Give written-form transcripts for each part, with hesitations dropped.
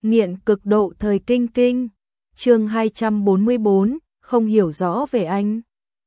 Nghiện cực độ thời kinh kinh. Chương 244, không hiểu rõ về anh.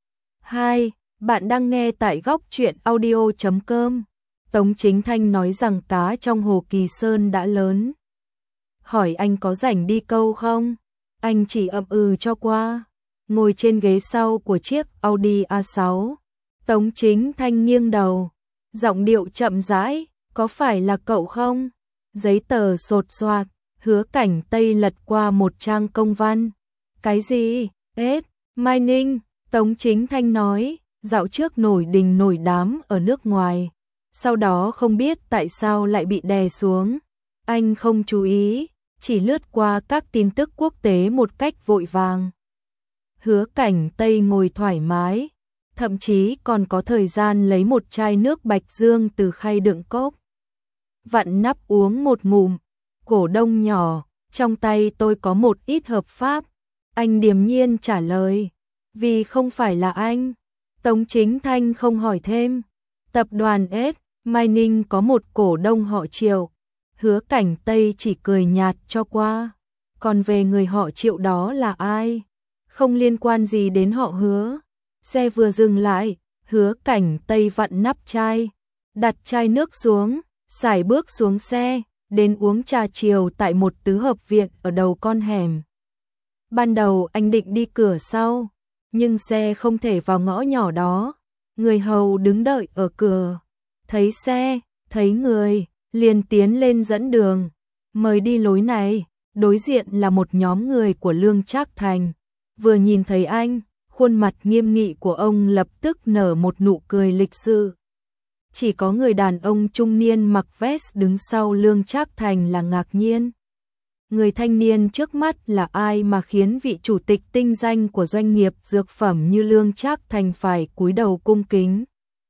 2. Bạn đang nghe tại góc truyện audio.com. Tống Chính Thanh nói rằng cá trong hồ Kỳ Sơn đã lớn. Hỏi anh có rảnh đi câu không? Anh chỉ ậm ừ cho qua. Ngồi trên ghế sau của chiếc Audi A6. Tống Chính Thanh nghiêng đầu. Giọng điệu chậm rãi, có phải là cậu không? Giấy tờ sột soạt. Hứa Cảnh Tây lật qua một trang công văn. Cái gì? Mining, Tống Chính Thanh nói, dạo trước nổi đình nổi đám ở nước ngoài. Sau đó không biết tại sao lại bị đè xuống. Anh không chú ý, chỉ lướt qua các tin tức quốc tế một cách vội vàng. Hứa Cảnh Tây ngồi thoải mái, thậm chí còn có thời gian lấy một chai nước Bạch Dương từ khay đựng cốc. Vặn nắp uống một ngụm. Cổ đông nhỏ, trong tay tôi có một ít hợp pháp. Anh điềm nhiên trả lời, vì không phải là anh. Tống Chính Thanh không hỏi thêm. Tập đoàn S Mining có một cổ đông họ Triệu. Hứa Cảnh Tây chỉ cười nhạt cho qua. Còn về người họ Triệu đó là ai? Không liên quan gì đến họ Hứa. Xe vừa dừng lại, Hứa Cảnh Tây vặn nắp chai, đặt chai nước xuống, sải bước xuống xe, đến uống trà chiều tại một tứ hợp viện ở đầu con hẻm. Ban đầu anh định đi cửa sau, nhưng xe không thể vào ngõ nhỏ đó. Người hầu đứng đợi ở cửa, thấy xe, thấy người, liền tiến lên dẫn đường. Mời đi lối này. Đối diện là một nhóm người của Lương Trác Thành. Vừa nhìn thấy anh, khuôn mặt nghiêm nghị của ông lập tức nở một nụ cười lịch sự. Chỉ có người đàn ông trung niên mặc vest đứng sau Lương Trác Thành là ngạc nhiên. Người thanh niên trước mắt là ai mà khiến vị chủ tịch tinh danh của doanh nghiệp dược phẩm như Lương Trác Thành phải cúi đầu cung kính.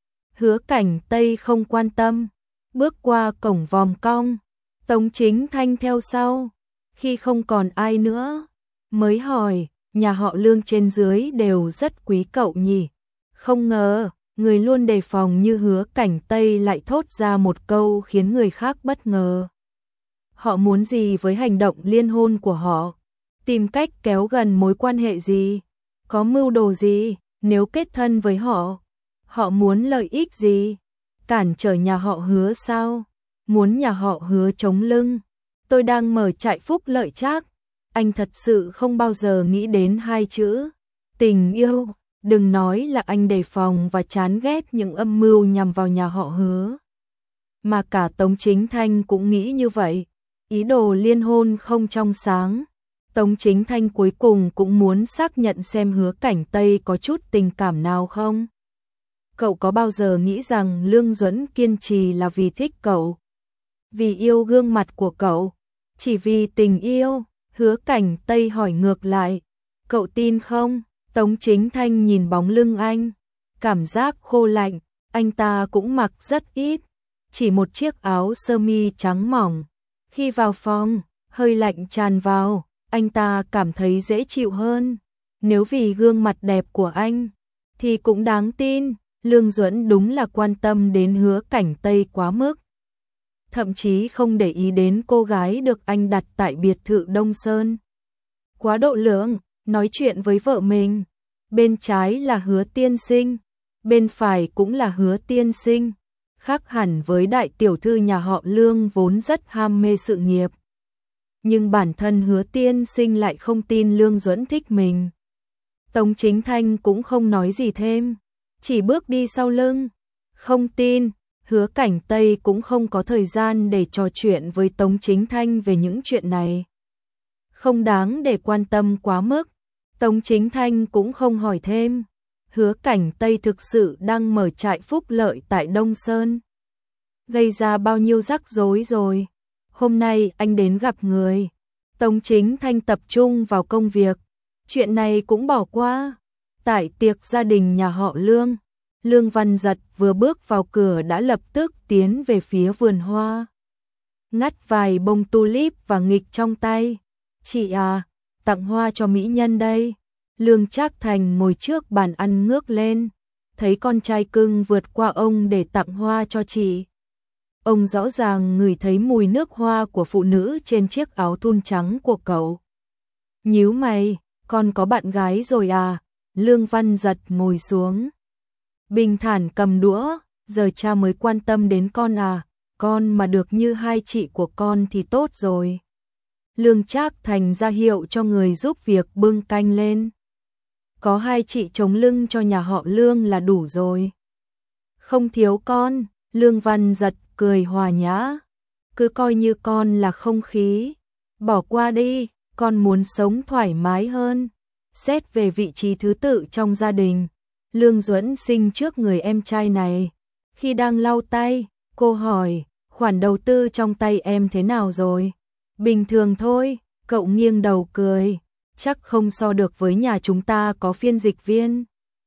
Hứa Cảnh Tây không quan tâm, bước qua cổng vòm cong. Tống Chính Thanh theo sau. Khi không còn ai nữa, mới hỏi, nhà họ Lương trên dưới đều rất quý cậu nhỉ? Không ngờ, người luôn đề phòng như Hứa Cảnh Tây lại thốt ra một câu khiến người khác bất ngờ. Họ muốn gì với hành động liên hôn của họ? Tìm cách kéo gần mối quan hệ gì? Có mưu đồ gì? Nếu kết thân với họ, họ muốn lợi ích gì? Cản trở nhà họ Hứa sao? Muốn nhà họ Hứa chống lưng? Tôi đang mở trại phúc lợi Trác. Anh thật sự không bao giờ nghĩ đến hai chữ tình yêu. Đừng nói là anh đề phòng và chán ghét những âm mưu nhằm vào nhà họ Hứa. Mà cả Tống Chính Thanh cũng nghĩ như vậy. Ý đồ liên hôn không trong sáng. Tống Chính Thanh cuối cùng cũng muốn xác nhận xem Hứa Cảnh Tây có chút tình cảm nào không. Cậu có bao giờ nghĩ rằng Lương Duẫn kiên trì là vì thích cậu? Vì yêu gương mặt của cậu? Chỉ vì tình yêu? Hứa Cảnh Tây hỏi ngược lại. Cậu tin không? Tống Chính Thanh nhìn bóng lưng anh, cảm giác khô lạnh. Anh ta cũng mặc rất ít, chỉ một chiếc áo sơ mi trắng mỏng. Khi vào phòng, hơi lạnh tràn vào, anh ta cảm thấy dễ chịu hơn. Nếu vì gương mặt đẹp của anh, thì cũng đáng tin. Lương Duẫn đúng là quan tâm đến Hứa Cảnh Tây quá mức. Thậm chí không để ý đến cô gái được anh đặt tại biệt thự Đông Sơn. Quá độ lượng, nói chuyện với vợ mình. Bên trái là Hứa tiên sinh, bên phải cũng là Hứa tiên sinh. Khác hẳn với đại tiểu thư nhà họ Lương vốn rất ham mê sự nghiệp. Nhưng bản thân Hứa tiên sinh lại không tin Lương Duẫn thích mình. Tống Chính Thanh cũng không nói gì thêm, chỉ bước đi sau lưng. Không tin. Hứa Cảnh Tây cũng không có thời gian để trò chuyện với Tống Chính Thanh về những chuyện này. Không đáng để quan tâm quá mức. Tống Chính Thanh cũng không hỏi thêm. Hứa Cảnh Tây thực sự đang mở trại phúc lợi tại Đông Sơn. Gây ra bao nhiêu rắc rối rồi. Hôm nay anh đến gặp người. Tống Chính Thanh tập trung vào công việc. Chuyện này cũng bỏ qua. Tại tiệc gia đình nhà họ Lương, Lương Văn Giật vừa bước vào cửa đã lập tức tiến về phía vườn hoa. Ngắt vài bông tulip và nghịch trong tay. Chị à, tặng hoa cho mỹ nhân đây. Lương Trác Thành ngồi trước bàn ăn ngước lên, thấy con trai cưng vượt qua ông để tặng hoa cho chị. Ông rõ ràng ngửi thấy mùi nước hoa của phụ nữ trên chiếc áo thun trắng của cậu. Nhíu mày, con có bạn gái rồi à? Lương Văn Giật ngồi xuống. Bình thản cầm đũa, giờ cha mới quan tâm đến con à, con mà được như hai chị của con thì tốt rồi. Lương Trác Thành ra hiệu cho người giúp việc bưng canh lên. Có hai chị chống lưng cho nhà họ Lương là đủ rồi. Không thiếu con, Lương Văn Giật cười hòa nhã. Cứ coi như con là không khí. Bỏ qua đi, con muốn sống thoải mái hơn. Xét về vị trí thứ tự trong gia đình, Lương Duẫn sinh trước người em trai này. Khi đang lau tay, cô hỏi, khoản đầu tư trong tay em thế nào rồi? Bình thường thôi, cậu nghiêng đầu cười. Chắc không so được với nhà chúng ta có phiên dịch viên.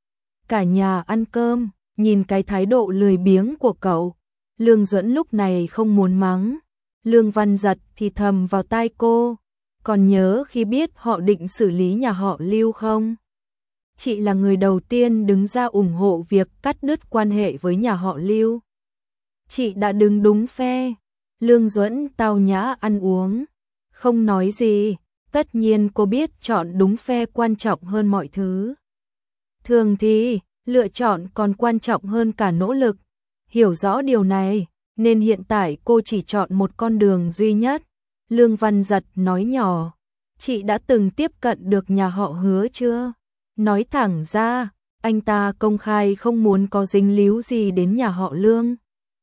Cả nhà ăn cơm, nhìn cái thái độ lười biếng của cậu. Lương Duẫn lúc này không muốn mắng. Lương Văn Giật thì thầm vào tai cô. Còn nhớ khi biết họ định xử lý nhà họ Lưu không? Chị là người đầu tiên đứng ra ủng hộ việc cắt đứt quan hệ với nhà họ Lưu. Chị đã đứng đúng phe. Lương Duẫn tao nhã ăn uống, không nói gì. Tất nhiên cô biết chọn đúng phe quan trọng hơn mọi thứ. Thường thì, lựa chọn còn quan trọng hơn cả nỗ lực. Hiểu rõ điều này, nên hiện tại cô chỉ chọn một con đường duy nhất. Lương Văn Giật nói nhỏ, chị đã từng tiếp cận được nhà họ Hứa chưa? Nói thẳng ra, anh ta công khai không muốn có dính líu gì đến nhà họ Lương.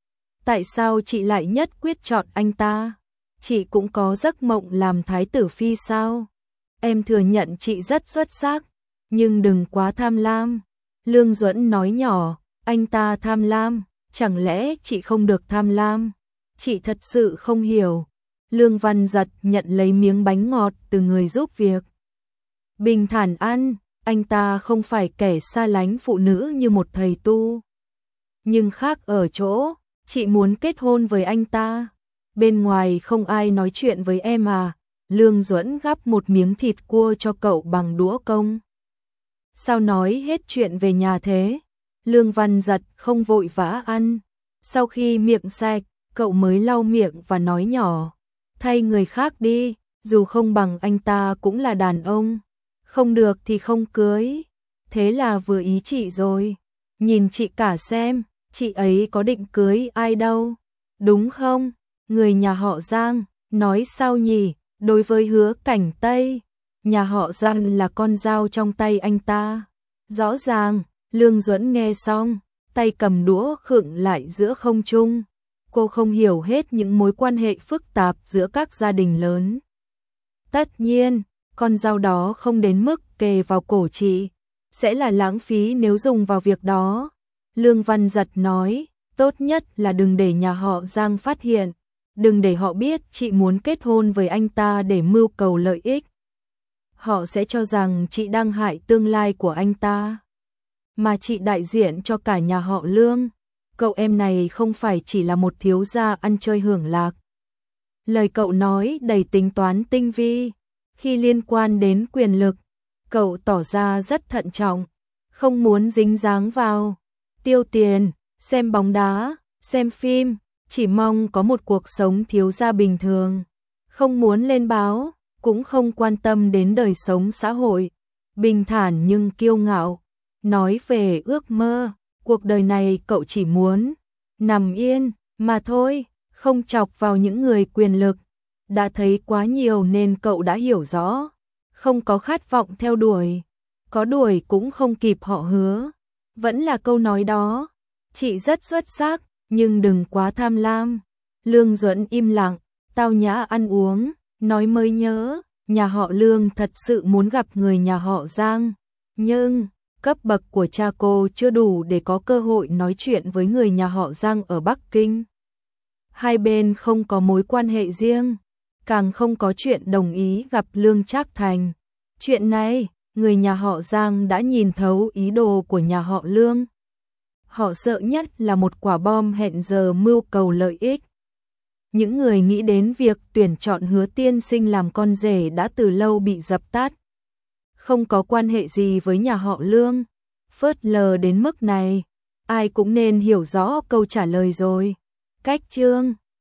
Tại sao chị lại nhất quyết chọn anh ta? Chị cũng có giấc mộng làm thái tử phi sao? Em thừa nhận chị rất xuất sắc, nhưng đừng quá tham lam. Lương Duẫn nói nhỏ, anh ta tham lam, chẳng lẽ chị không được tham lam? Chị thật sự không hiểu. Lương Văn Giật nhận lấy miếng bánh ngọt từ người giúp việc. Bình thản ăn, anh ta không phải kẻ xa lánh phụ nữ như một thầy tu. Nhưng khác ở chỗ, chị muốn kết hôn với anh ta. Bên ngoài không ai nói chuyện với em à? Lương Duẫn gắp một miếng thịt cua cho cậu bằng đũa công. Sao nói hết chuyện về nhà thế? Lương Văn Giật không vội vã ăn. Sau khi miệng sạch, cậu mới lau miệng và nói nhỏ. Thay người khác đi, dù không bằng anh ta cũng là đàn ông. Không được thì không cưới. Thế là vừa ý chị rồi. Nhìn chị cả xem, chị ấy có định cưới ai đâu. Đúng không? Người nhà họ Giang, nói sao nhỉ? Đối với Hứa Cảnh Tây, nhà họ Giang là con dao trong tay anh ta. Rõ ràng, Lương Duẫn nghe xong, tay cầm đũa khựng lại giữa không trung. Cô không hiểu hết những mối quan hệ phức tạp giữa các gia đình lớn. Tất nhiên, con dao đó không đến mức kề vào cổ chị, sẽ là lãng phí nếu dùng vào việc đó. Lương Văn Giật nói, tốt nhất là đừng để nhà họ Giang phát hiện, đừng để họ biết chị muốn kết hôn với anh ta để mưu cầu lợi ích. Họ sẽ cho rằng chị đang hại tương lai của anh ta. Mà chị đại diện cho cả nhà họ Lương. Cậu em này không phải chỉ là một thiếu gia ăn chơi hưởng lạc. Lời cậu nói đầy tính toán tinh vi. Khi liên quan đến quyền lực, cậu tỏ ra rất thận trọng, không muốn dính dáng vào. Tiêu tiền, xem bóng đá, xem phim, chỉ mong có một cuộc sống thiếu gia bình thường. Không muốn lên báo, cũng không quan tâm đến đời sống xã hội. Bình thản nhưng kiêu ngạo. Nói về ước mơ, cuộc đời này cậu chỉ muốn nằm yên mà thôi, không chọc vào những người quyền lực. Đã thấy quá nhiều nên cậu đã hiểu rõ, không có khát vọng theo đuổi, có đuổi cũng không kịp họ Hứa. Vẫn là câu nói đó, chị rất xuất sắc, nhưng đừng quá tham lam. Lương Duẫn im lặng, tao nhã ăn uống, nói mới nhớ, nhà họ Lương thật sự muốn gặp người nhà họ Giang, nhưng cấp bậc của cha cô chưa đủ để có cơ hội nói chuyện với người nhà họ Giang ở Bắc Kinh. Hai bên không có mối quan hệ riêng, càng không có chuyện đồng ý gặp Lương Trác Thành. Chuyện này, người nhà họ Giang đã nhìn thấu ý đồ của nhà họ Lương. Họ sợ nhất là một quả bom hẹn giờ mưu cầu lợi ích. Những người nghĩ đến việc tuyển chọn Hứa tiên sinh làm con rể đã từ lâu bị dập tắt. Không có quan hệ gì với nhà họ Lương. Phớt lờ đến mức này, ai cũng nên hiểu rõ câu trả lời rồi. cách chương